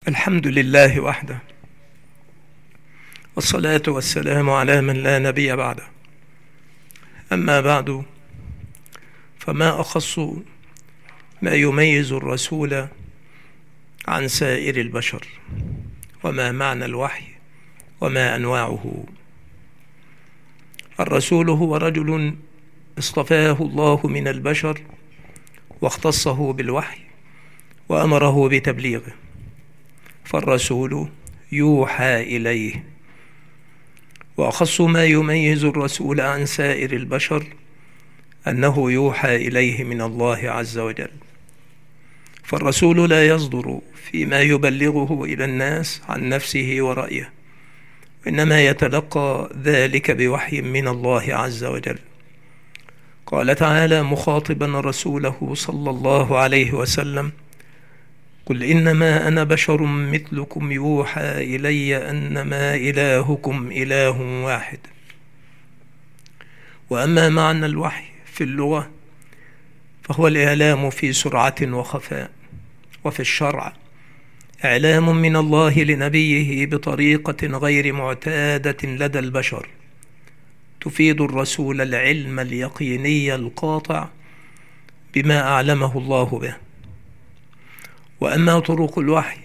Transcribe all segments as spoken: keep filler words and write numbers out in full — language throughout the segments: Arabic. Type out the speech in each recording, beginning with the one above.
الحمد لله وحده، والصلاة والسلام على من لا نبي بعده. أما بعد، فما أخص ما يميز الرسول عن سائر البشر، وما معنى الوحي، وما أنواعه. الرسول هو رجل اصطفاه الله من البشر واختصه بالوحي وأمره بتبليغه، فالرسول يوحى إليه. وأخص ما يميز الرسول عن سائر البشر أنه يوحى إليه من الله عز وجل، فالرسول لا يصدر فيما يبلغه إلى الناس عن نفسه ورأيه، وإنما يتلقى ذلك بوحي من الله عز وجل. قال تعالى مخاطبا رسوله صلى الله عليه وسلم: قل إنما أنا بشر مثلكم يوحى إلي أنما إلهكم إله واحد. وأما معنى الوحي في اللغة فهو الإعلام في سرعة وخفاء، وفي الشرع إعلام من الله لنبيه بطريقة غير معتادة لدى البشر، تفيد الرسول العلم اليقيني القاطع بما أعلمه الله به. وأما طرق الوحي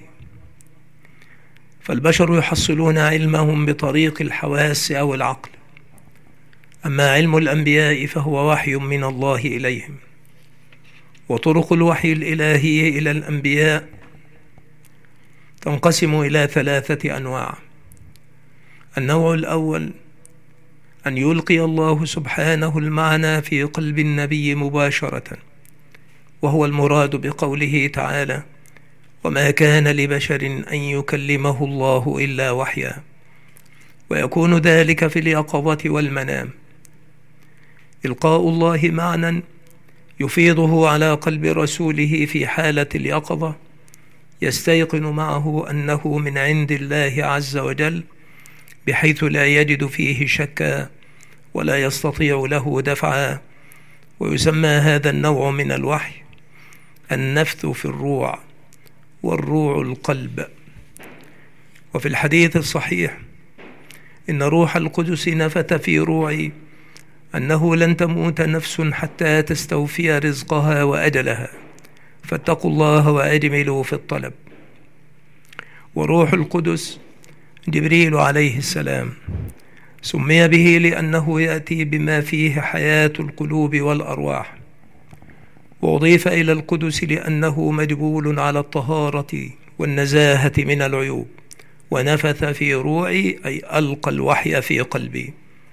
فالبشر يحصلون علمهم بطريق الحواس أو العقل، أما علم الأنبياء فهو وحي من الله إليهم. وطرق الوحي الإلهي إلى الأنبياء تنقسم إلى ثلاثة أنواع. النوع الأول أن يلقي الله سبحانه المعنى في قلب النبي مباشرة، وهو المراد بقوله تعالى: وما كان لبشر أن يكلمه الله إلا وحيا، ويكون ذلك في اليقظة والمنام. إلقاء الله معنى يفيضه على قلب رسوله في حالة اليقظة، يستيقن معه أنه من عند الله عز وجل، بحيث لا يجد فيه شكا ولا يستطيع له دفعا. ويسمى هذا النوع من الوحي النفث في الروع، والروع القلب. وفي الحديث الصحيح: إن روح القدس نفث في روعي أنه لن تموت نفس حتى تستوفي رزقها وأجلها، فاتقوا الله وأجملوا في الطلب. وروح القدس جبريل عليه السلام، سمي به لأنه يأتي بما فيه حياة القلوب والأرواح، وأضيف إلى القدس لأنه مجبول على الطهارة والنزاهة من العيوب. ونفث في روعي أي ألقى الوحي في قلبي.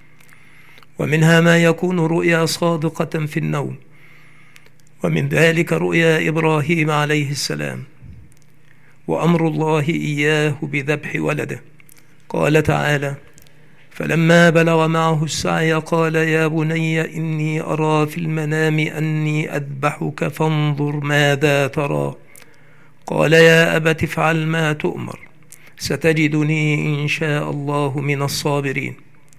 ومنها ما يكون رؤيا صادقة في النوم، ومن ذلك رؤيا إبراهيم عليه السلام، وأمر الله إياه بذبح ولده. قال تعالى: فلما بلغ معه السعي قال يا بني إني أرى في المنام أني أذبحك فانظر ماذا ترى. قال يا أبت افعل ما تؤمر، ستجدني إن شاء الله من الصابرين.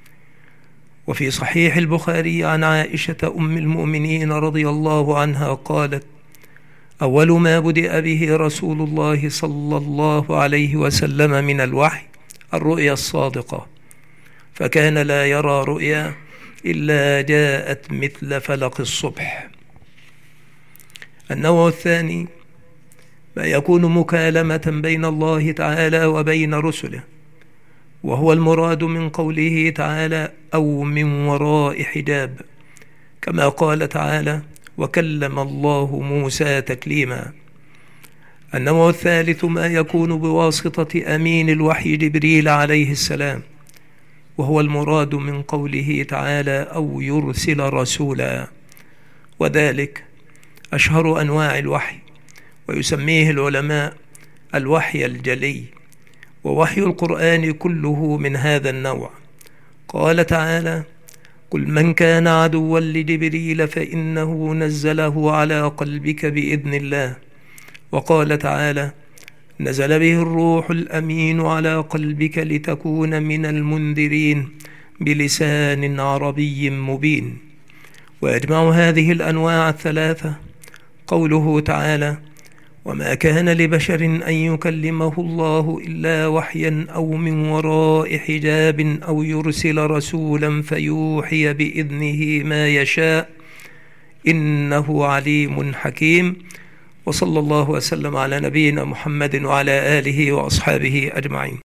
وفي صحيح البخاري عن عائشة أم المؤمنين رضي الله عنها قالت: أول ما بدأ به رسول الله صلى الله عليه وسلم من الوحي الرؤيا الصادقة، فكان لا يرى رؤيا إلا جاءت مثل فلق الصبح. النوع الثاني ما يكون مكالمة بين الله تعالى وبين رسله، وهو المراد من قوله تعالى: أو من وراء حجاب، كما قال تعالى: وكلم الله موسى تكليما. النوع الثالث ما يكون بواسطة أمين الوحي جبريل عليه السلام، وهو المراد من قوله تعالى: أو يرسل رسولا، وذلك أشهر أنواع الوحي، ويسميه العلماء الوحي الجلي. ووحي القرآن كله من هذا النوع. قال تعالى: قل من كان عدوا لجبريل فإنه نزله على قلبك بإذن الله. وقال تعالى: نزل به الروح الأمين على قلبك لتكون من المنذرين بلسان عربي مبين. ويجمع هذه الأنواع الثلاثة قوله تعالى: وما كان لبشر أن يكلمه الله إلا وحيا أو من وراء حجاب أو يرسل رسولا فيوحي بإذنه ما يشاء إنه عليم حكيم. وصلى الله وسلم على نبينا محمد وعلى آله وأصحابه أجمعين.